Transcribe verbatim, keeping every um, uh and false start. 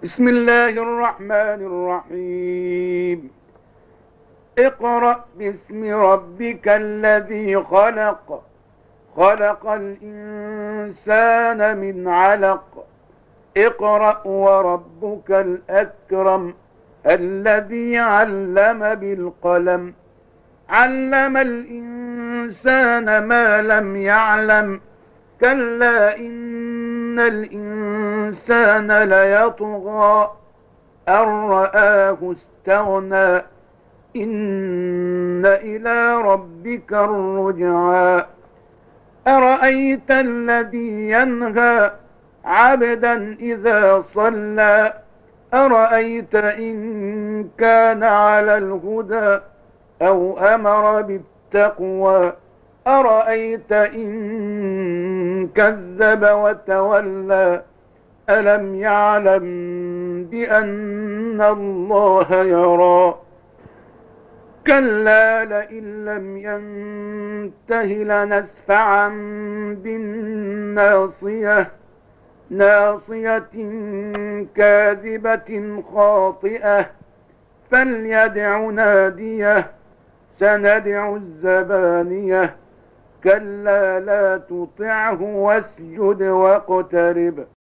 بسم الله الرحمن الرحيم. اقرأ باسم ربك الذي خلق خلق الإنسان من علق. اقرأ وربك الأكرم الذي علم بالقلم علم الإنسان ما لم يعلم. كلا إن الإنسان ليطغى أن رآه استغنى. إن إلى ربك الرجعى. أرأيت الذي ينهى عبدا إذا صلى. أرأيت إن كان على الهدى أو أمر بالتقوى. أرأيت إن كذب وتولى. ألم يعلم بأن الله يرى. كلا لئن لم ينته لنسفعا بالناصية ناصية كاذبة خاطئة. فليدع ناديه سندع الزبانية. كلا لا تطعه واسجد واقترب.